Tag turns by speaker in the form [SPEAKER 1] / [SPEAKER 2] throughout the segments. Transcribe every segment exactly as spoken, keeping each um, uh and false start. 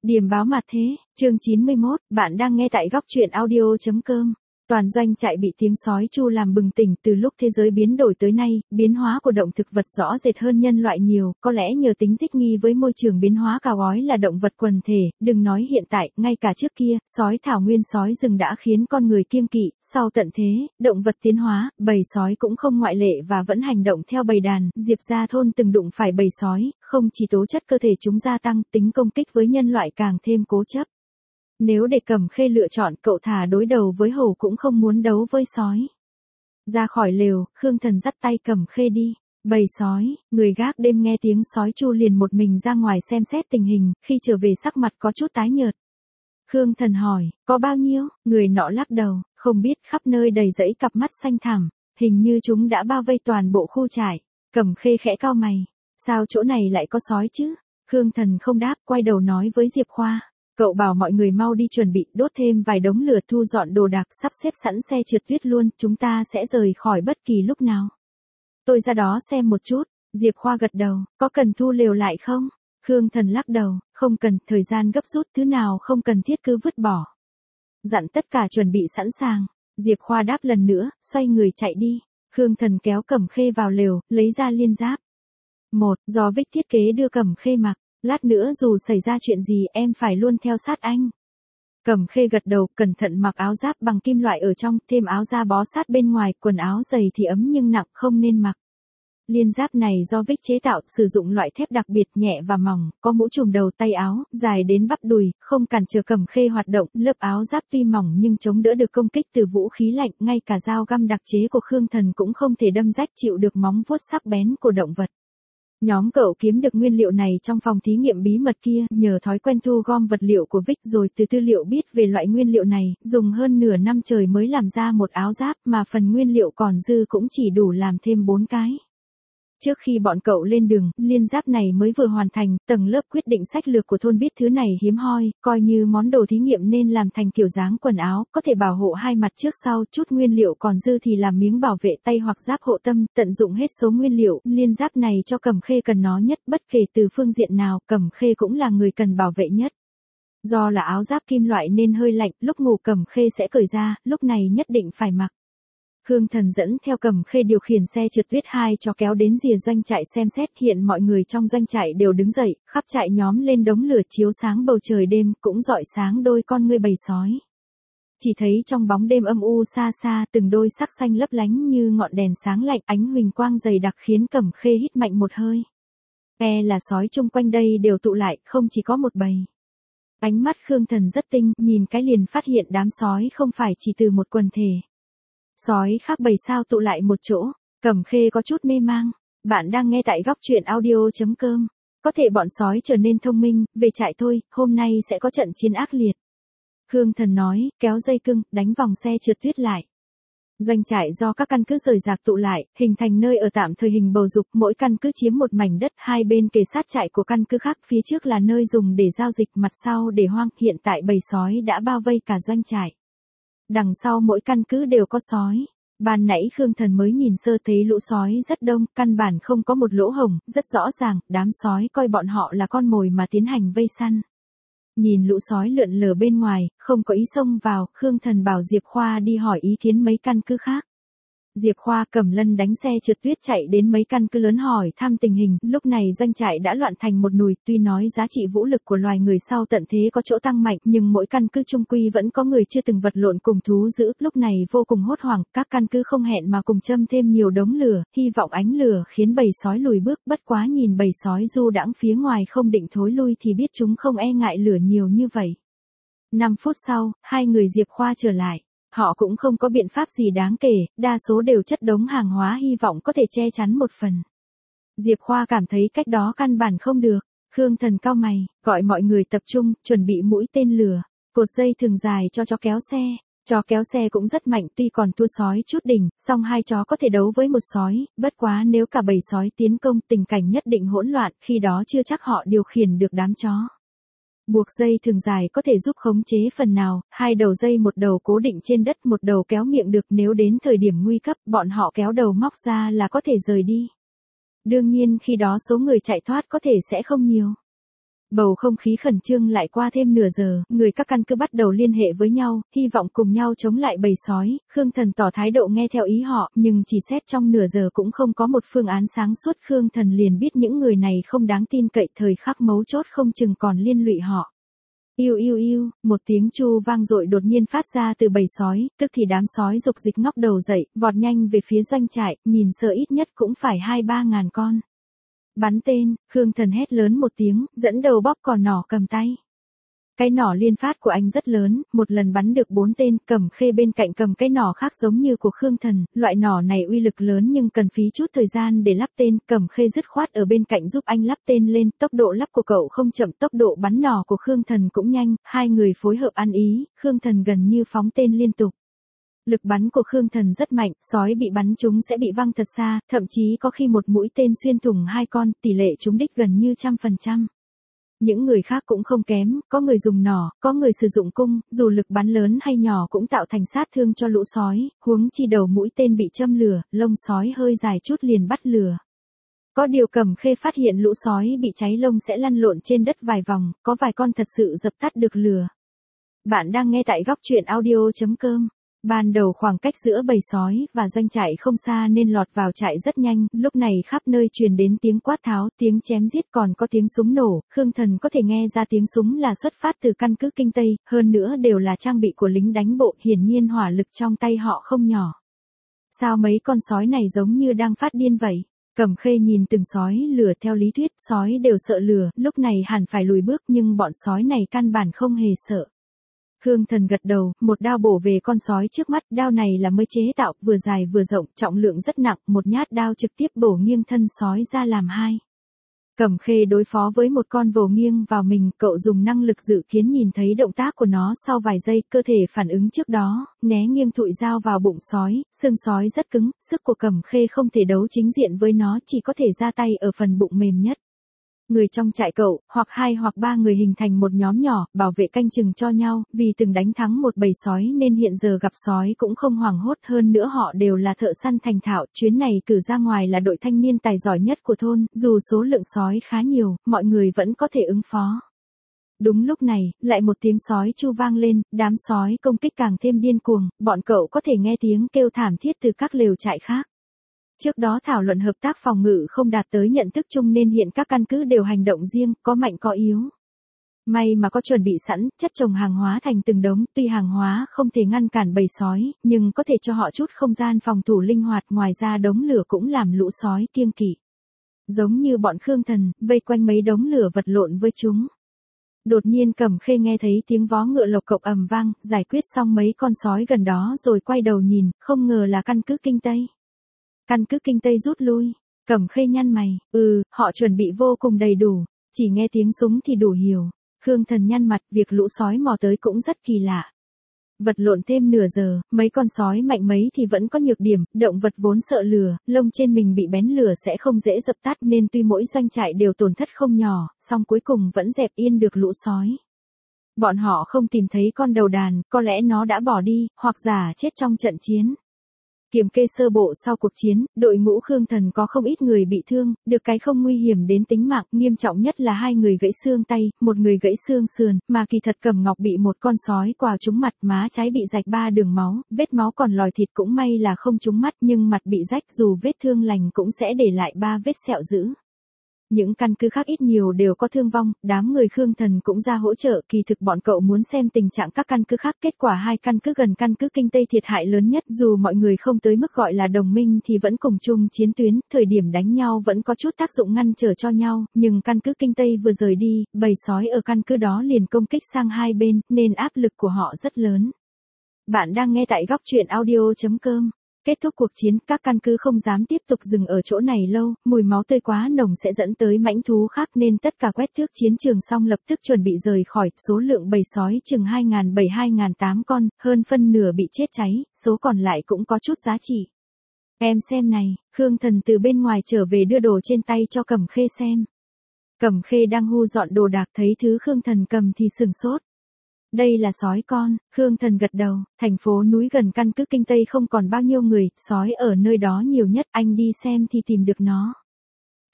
[SPEAKER 1] Điềm báo mặt thế, chương chín mươi mốt, bạn đang nghe tại góc truyện audio chấm com. Toàn doanh trại bị tiếng sói chu làm bừng tỉnh. Từ lúc thế giới biến đổi tới nay, biến hóa của động thực vật rõ rệt hơn nhân loại nhiều, có lẽ nhờ tính thích nghi với môi trường biến hóa cào gói là động vật quần thể, đừng nói hiện tại, ngay cả trước kia, sói thảo nguyên sói rừng đã khiến con người kiêng kỵ, sau tận thế, động vật tiến hóa, bầy sói cũng không ngoại lệ và vẫn hành động theo bầy đàn. Diệp Gia thôn từng đụng phải bầy sói, không chỉ tố chất cơ thể chúng gia tăng, tính công kích với nhân loại càng thêm cố chấp. Nếu để Cẩm Khê lựa chọn, cậu thà đối đầu với hổ cũng không muốn đấu với sói. Ra khỏi lều, Khương Thần dắt tay Cẩm Khê đi. Bầy sói, người gác đêm nghe tiếng sói chu liền một mình ra ngoài xem xét tình hình, khi trở về sắc mặt có chút tái nhợt. Khương Thần hỏi, có bao nhiêu? Người nọ lắc đầu, không biết, khắp nơi đầy rẫy cặp mắt xanh thẳm, hình như chúng đã bao vây toàn bộ khu trại. Cẩm Khê khẽ cau mày, sao chỗ này lại có sói chứ? Khương Thần không đáp, quay đầu nói với Diệp Khoa. Cậu bảo mọi người mau đi chuẩn bị, đốt thêm vài đống lửa, thu dọn đồ đạc, sắp xếp sẵn xe trượt tuyết luôn, chúng ta sẽ rời khỏi bất kỳ lúc nào. Tôi ra đó xem một chút. Diệp Khoa gật đầu, có cần thu lều lại không? Khương Thần lắc đầu, không cần, thời gian gấp rút, thứ nào không cần thiết cứ vứt bỏ. Dặn tất cả chuẩn bị sẵn sàng. Diệp Khoa đáp lần nữa, xoay người chạy đi. Khương Thần kéo Cẩm Khê vào lều, lấy ra liên giáp. Một, do Vích thiết kế đưa Cẩm Khê mặc. Lát nữa dù xảy ra chuyện gì em phải luôn theo sát anh. Cẩm Khê gật đầu, cẩn thận mặc áo giáp bằng kim loại ở trong, thêm áo da bó sát bên ngoài, quần áo dày thì ấm nhưng nặng, không nên mặc. Liên giáp này do Vích chế tạo, sử dụng loại thép đặc biệt, nhẹ và mỏng, có mũ trùm đầu, tay áo, dài đến bắp đùi, không cản trở Cẩm Khê hoạt động. Lớp áo giáp tuy mỏng nhưng chống đỡ được công kích từ vũ khí lạnh, ngay cả dao găm đặc chế của Khương Thần cũng không thể đâm rách chịu được móng vuốt sắc bén của động vật. Nhóm cậu kiếm được nguyên liệu này trong phòng thí nghiệm bí mật kia, nhờ thói quen thu gom vật liệu của Vích rồi từ tư liệu biết về loại nguyên liệu này, dùng hơn nửa năm trời mới làm ra một áo giáp, mà phần nguyên liệu còn dư cũng chỉ đủ làm thêm bốn cái. Trước khi bọn cậu lên đường, liên giáp này mới vừa hoàn thành, tầng lớp quyết định sách lược của thôn biết thứ này hiếm hoi, coi như món đồ thí nghiệm nên làm thành kiểu dáng quần áo, có thể bảo hộ hai mặt trước sau, chút nguyên liệu còn dư thì làm miếng bảo vệ tay hoặc giáp hộ tâm, tận dụng hết số nguyên liệu. Liên giáp này cho Cẩm Khê cần nó nhất, bất kể từ phương diện nào, Cẩm Khê cũng là người cần bảo vệ nhất. Do là áo giáp kim loại nên hơi lạnh, lúc ngủ Cẩm Khê sẽ cởi ra, lúc này nhất định phải mặc. Khương Thần dẫn theo Cẩm Khê điều khiển xe trượt tuyết hai cho kéo đến rìa doanh trại xem xét. Hiện mọi người trong doanh trại đều đứng dậy, khắp trại nhóm lên đống lửa chiếu sáng bầu trời đêm, cũng rọi sáng đôi con ngươi bầy sói. Chỉ thấy trong bóng đêm âm u xa xa, từng đôi sắc xanh lấp lánh như ngọn đèn sáng lạnh, ánh huỳnh quang dày đặc khiến Cẩm Khê hít mạnh một hơi. E là sói chung quanh đây đều tụ lại, không chỉ có một bầy. Ánh mắt Khương Thần rất tinh, nhìn cái liền phát hiện đám sói không phải chỉ từ một quần thể. Sói khác bầy sao tụ lại một chỗ. Cẩm Khê có chút mê mang. Bạn đang nghe tại góc truyện audio chấm com. Có thể bọn sói trở nên thông minh, về trại thôi, hôm nay sẽ có trận chiến ác liệt. Khương Thần nói, kéo dây cưng, đánh vòng xe trượt tuyết lại. Doanh trại do các căn cứ rời rạc tụ lại, hình thành nơi ở tạm thời hình bầu dục, mỗi căn cứ chiếm một mảnh đất, hai bên kề sát trại của căn cứ khác, phía trước là nơi dùng để giao dịch, mặt sau để hoang, hiện tại bầy sói đã bao vây cả doanh trại. Đằng sau mỗi căn cứ đều có sói. Ban nãy Khương Thần mới nhìn sơ thấy lũ sói rất đông, căn bản không có một lỗ hổng, rất rõ ràng, đám sói coi bọn họ là con mồi mà tiến hành vây săn. Nhìn lũ sói lượn lờ bên ngoài, không có ý xông vào, Khương Thần bảo Diệp Khoa đi hỏi ý kiến mấy căn cứ khác. Diệp Khoa cầm lân đánh xe trượt tuyết chạy đến mấy căn cứ lớn hỏi thăm tình hình. Lúc này doanh trại đã loạn thành một nùi, tuy nói giá trị vũ lực của loài người sau tận thế có chỗ tăng mạnh, nhưng mỗi căn cứ chung quy vẫn có người chưa từng vật lộn cùng thú dữ. Lúc này vô cùng hốt hoảng, các căn cứ không hẹn mà cùng châm thêm nhiều đống lửa, hy vọng ánh lửa khiến bầy sói lùi bước. Bất quá nhìn bầy sói du đãng phía ngoài không định thối lui thì biết chúng không e ngại lửa nhiều như vậy. năm phút sau, hai người Diệp Khoa trở lại. Họ cũng không có biện pháp gì đáng kể, đa số đều chất đống hàng hóa hy vọng có thể che chắn một phần. Diệp Khoa cảm thấy cách đó căn bản không được. Khương Thần cau mày, gọi mọi người tập trung, chuẩn bị mũi tên lửa, cột dây thừng dài cho chó kéo xe. Chó kéo xe cũng rất mạnh, tuy còn thua sói chút đỉnh, song hai chó có thể đấu với một sói, bất quá nếu cả bầy sói tiến công tình cảnh nhất định hỗn loạn, khi đó chưa chắc họ điều khiển được đám chó. Buộc dây thừng dài có thể giúp khống chế phần nào, hai đầu dây một đầu cố định trên đất, một đầu kéo miệng được, nếu đến thời điểm nguy cấp, bọn họ kéo đầu móc ra là có thể rời đi. Đương nhiên khi đó số người chạy thoát có thể sẽ không nhiều. Bầu không khí khẩn trương lại qua thêm nửa giờ, người các căn cứ bắt đầu liên hệ với nhau, hy vọng cùng nhau chống lại bầy sói. Khương Thần tỏ thái độ nghe theo ý họ, nhưng chỉ xét trong nửa giờ cũng không có một phương án sáng suốt. Khương Thần liền biết những người này không đáng tin cậy, thời khắc mấu chốt không chừng còn liên lụy họ. Iu iu iu, một tiếng chu vang dội đột nhiên phát ra từ bầy sói, tức thì đám sói dục dịch ngóc đầu dậy, vọt nhanh về phía doanh trại, nhìn sợ ít nhất cũng phải hai ba ngàn con. Bắn tên, Khương Thần hét lớn một tiếng, dẫn đầu bóp cò nỏ cầm tay. Cái nỏ liên phát của anh rất lớn, một lần bắn được bốn tên. Cẩm Khê bên cạnh cầm cái nỏ khác giống như của Khương Thần, loại nỏ này uy lực lớn nhưng cần phí chút thời gian để lắp tên. Cẩm Khê dứt khoát ở bên cạnh giúp anh lắp tên lên, tốc độ lắp của cậu không chậm, tốc độ bắn nỏ của Khương Thần cũng nhanh, hai người phối hợp ăn ý, Khương Thần gần như phóng tên liên tục. Lực bắn của Khương Thần rất mạnh, sói bị bắn trúng sẽ bị văng thật xa, thậm chí có khi một mũi tên xuyên thủng hai con, tỷ lệ trúng đích gần như trăm phần trăm. Những người khác cũng không kém, có người dùng nỏ, có người sử dụng cung, dù lực bắn lớn hay nhỏ cũng tạo thành sát thương cho lũ sói, huống chi đầu mũi tên bị châm lửa, lông sói hơi dài chút liền bắt lửa. Có điều Cẩm Khê phát hiện lũ sói bị cháy lông sẽ lăn lộn trên đất vài vòng, có vài con thật sự dập tắt được lửa. Bạn đang nghe tại góc truyện audio chấm com. Ban đầu khoảng cách giữa bầy sói và doanh trại không xa nên lọt vào trại rất nhanh, lúc này khắp nơi truyền đến tiếng quát tháo, tiếng chém giết còn có tiếng súng nổ. Khương Thần có thể nghe ra tiếng súng là xuất phát từ căn cứ Kinh Tây, hơn nữa đều là trang bị của lính đánh bộ, hiển nhiên hỏa lực trong tay họ không nhỏ. Sao mấy con sói này giống như đang phát điên vậy? Cẩm Khê nhìn từng sói lửa, theo lý thuyết sói đều sợ lửa, lúc này hẳn phải lùi bước nhưng bọn sói này căn bản không hề sợ. Khương Thần gật đầu, một đao bổ về con sói trước mắt, đao này là mới chế tạo, vừa dài vừa rộng, trọng lượng rất nặng, một nhát đao trực tiếp bổ nghiêng thân sói ra làm hai. Cẩm Khê đối phó với một con vồ nghiêng vào mình, cậu dùng năng lực dự kiến nhìn thấy động tác của nó sau vài giây, cơ thể phản ứng trước đó, né nghiêng thụi dao vào bụng sói, xương sói rất cứng, sức của Cẩm Khê không thể đấu chính diện với nó, chỉ có thể ra tay ở phần bụng mềm nhất. Người trong trại cậu, hoặc hai hoặc ba người hình thành một nhóm nhỏ, bảo vệ canh chừng cho nhau, vì từng đánh thắng một bầy sói nên hiện giờ gặp sói cũng không hoảng hốt, hơn nữa họ đều là thợ săn thành thạo, chuyến này cử ra ngoài là đội thanh niên tài giỏi nhất của thôn, dù số lượng sói khá nhiều, mọi người vẫn có thể ứng phó. Đúng lúc này, lại một tiếng sói chu vang lên, đám sói công kích càng thêm điên cuồng, bọn cậu có thể nghe tiếng kêu thảm thiết từ các lều trại khác. Trước đó thảo luận hợp tác phòng ngự không đạt tới nhận thức chung nên hiện các căn cứ đều hành động riêng, có mạnh có yếu. May mà có chuẩn bị sẵn, chất chồng hàng hóa thành từng đống, tuy hàng hóa không thể ngăn cản bầy sói, nhưng có thể cho họ chút không gian phòng thủ linh hoạt, ngoài ra đống lửa cũng làm lũ sói kiêng kỵ. Giống như bọn Khương Thần, vây quanh mấy đống lửa vật lộn với chúng. Đột nhiên Cẩm Khê nghe thấy tiếng vó ngựa lộc cộc ầm vang, giải quyết xong mấy con sói gần đó rồi quay đầu nhìn, không ngờ là căn cứ Kinh Tây. Căn cứ Kinh Tây rút lui, Cẩm Khê nhăn mày, ừ, họ chuẩn bị vô cùng đầy đủ, chỉ nghe tiếng súng thì đủ hiểu. Khương Thần nhăn mặt, việc lũ sói mò tới cũng rất kỳ lạ. Vật lộn thêm nửa giờ, mấy con sói mạnh mấy thì vẫn có nhược điểm, động vật vốn sợ lửa, lông trên mình bị bén lửa sẽ không dễ dập tắt nên tuy mỗi doanh trại đều tổn thất không nhỏ, song cuối cùng vẫn dẹp yên được lũ sói. Bọn họ không tìm thấy con đầu đàn, có lẽ nó đã bỏ đi, hoặc giả chết trong trận chiến. Kiểm kê sơ bộ sau cuộc chiến, đội ngũ Khương Thần có không ít người bị thương, được cái không nguy hiểm đến tính mạng, nghiêm trọng nhất là hai người gãy xương tay, một người gãy xương sườn, mà kỳ thật Cẩm Ngọc bị một con sói quào trúng mặt, má trái bị rạch ba đường máu, vết máu còn lòi thịt, cũng may là không trúng mắt, nhưng mặt bị rách, dù vết thương lành cũng sẽ để lại ba vết sẹo dữ. Những căn cứ khác ít nhiều đều có thương vong, đám người Khương Thần cũng ra hỗ trợ, kỳ thực bọn cậu muốn xem tình trạng các căn cứ khác, kết quả hai căn cứ gần căn cứ Kinh Tây thiệt hại lớn nhất, dù mọi người không tới mức gọi là đồng minh thì vẫn cùng chung chiến tuyến, thời điểm đánh nhau vẫn có chút tác dụng ngăn trở cho nhau, nhưng căn cứ Kinh Tây vừa rời đi, bầy sói ở căn cứ đó liền công kích sang hai bên, nên áp lực của họ rất lớn. Bạn đang nghe tại góc truyện audio chấm com. Kết thúc cuộc chiến, các căn cứ không dám tiếp tục dừng ở chỗ này lâu, mùi máu tươi quá nồng sẽ dẫn tới mãnh thú khác nên tất cả quét thước chiến trường xong lập tức chuẩn bị rời khỏi, số lượng bầy sói chừng hai nghìn bảy trăm hai nghìn tám con, hơn phân nửa bị chết cháy, số còn lại cũng có chút giá trị. Em xem này, Khương Thần từ bên ngoài trở về đưa đồ trên tay cho Cẩm Khê xem. Cẩm Khê đang hu dọn đồ đạc thấy thứ Khương Thần cầm thì sừng sốt. Đây là sói con, Khương Thần gật đầu, thành phố núi gần căn cứ Kinh Tây không còn bao nhiêu người, sói ở nơi đó nhiều nhất, anh đi xem thì tìm được nó.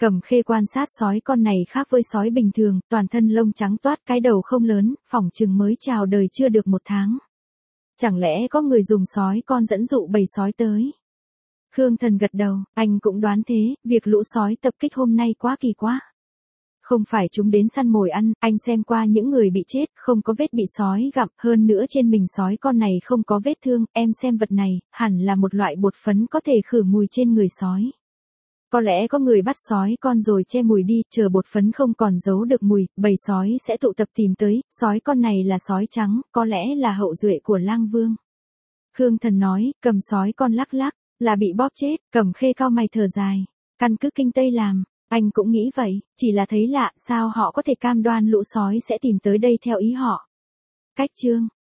[SPEAKER 1] Cẩm Khê quan sát sói con này khác với sói bình thường, toàn thân lông trắng toát, cái đầu không lớn, phỏng chừng mới chào đời chưa được một tháng. Chẳng lẽ có người dùng sói con dẫn dụ bầy sói tới? Khương Thần gật đầu, anh cũng đoán thế, việc lũ sói tập kích hôm nay quá kỳ quá. Không phải chúng đến săn mồi ăn, anh xem qua những người bị chết, không có vết bị sói gặm, hơn nữa trên mình sói con này không có vết thương, em xem vật này, hẳn là một loại bột phấn có thể khử mùi trên người sói. Có lẽ có người bắt sói con rồi che mùi đi, chờ bột phấn không còn giấu được mùi, bầy sói sẽ tụ tập tìm tới, sói con này là sói trắng, có lẽ là hậu duệ của Lang Vương. Khương Thần nói, cầm sói con lắc lắc, là bị bóp chết, Cẩm Khê cau mày thở dài, căn cứ kinh Tây làm, anh cũng nghĩ vậy, chỉ là thấy lạ, sao họ có thể cam đoan lũ sói sẽ tìm tới đây theo ý họ. Cách chương